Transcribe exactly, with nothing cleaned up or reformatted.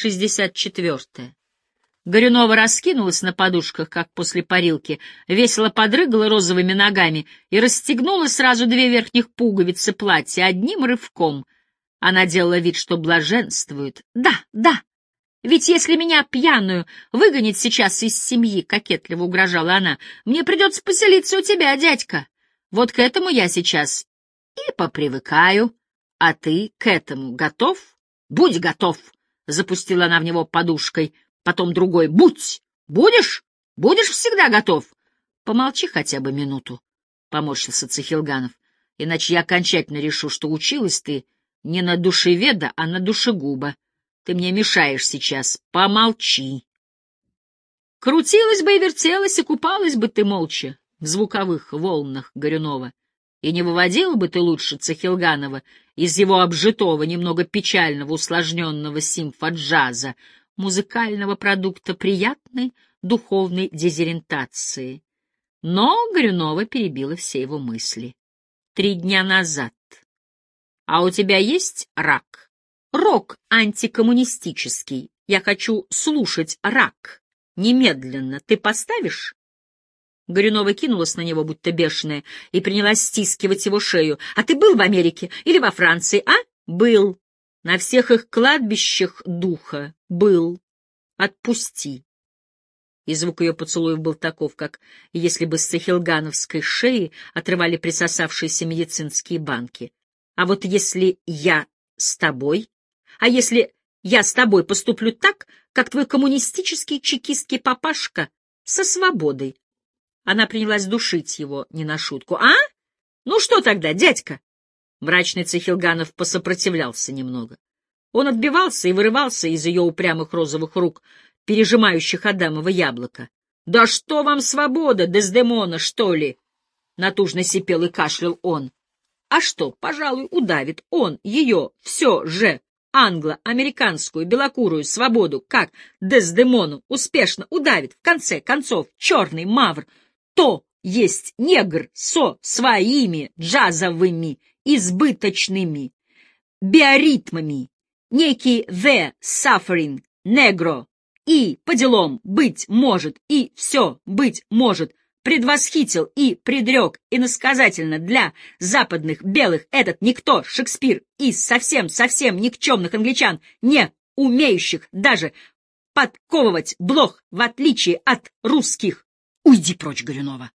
шестьдесят четвёртое. Горюнова раскинулась на подушках, как после парилки, весело подрыгала розовыми ногами и расстегнула сразу две верхних пуговицы платья одним рывком. Она делала вид, что блаженствует. «Да, да! Ведь если меня, пьяную, выгонят сейчас из семьи, — кокетливо угрожала она, — мне придется поселиться у тебя, дядька. Вот к этому я сейчас и попривыкаю. А ты к этому готов? Будь готов!» — запустила она в него подушкой. Потом другой: «Будь! Будешь? Будешь всегда готов?» «Помолчи хотя бы минуту», — поморщился Цихилганов, «иначе я окончательно решу, что училась ты не на душеведа, а на душегуба. Ты мне мешаешь сейчас. Помолчи». Крутилась бы и вертелась, и купалась бы ты молча в звуковых волнах Горюнова, и не выводила бы ты лучше Цихилганова из его обжитого, немного печального, усложненного симфа-джаза, музыкального продукта приятной духовной дезориентации. Но Горюнова перебила все его мысли. Три дня назад. А у тебя есть рак? Рок антикоммунистический. Я хочу слушать рак. Немедленно. Ты поставишь? Горюнова кинулась на него, будто бешеная, и принялась стискивать его шею. А ты был в Америке или во Франции, а? Был. На всех их кладбищах духа был. Отпусти. И звук ее поцелуев был таков, как если бы с цихилгановской шеи отрывали присосавшиеся медицинские банки. А вот если я с тобой, а если я с тобой поступлю так, как твой коммунистический чекистский папашка со свободой? Она принялась душить его не на шутку. А? Ну что тогда, дядька? Мрачный Цихилганов посопротивлялся немного. Он отбивался и вырывался из ее упрямых розовых рук, пережимающих Адамово яблоко. «Да что вам свобода, Дездемона, что ли?» — натужно сипел и кашлял он. «А что, пожалуй, удавит он ее все же англо-американскую белокурую свободу, как Дездемону, успешно удавит, в конце концов, черный мавр, то есть негр со своими джазовыми избыточными биоритмами, некий The Suffering Negro, и по делам быть может, и все быть может, предвосхитил и предрек иносказательно для западных белых этот никто Шекспир из совсем-совсем никчемных англичан, не умеющих даже подковывать блох, в отличие от русских. Уйди прочь, Горюнова.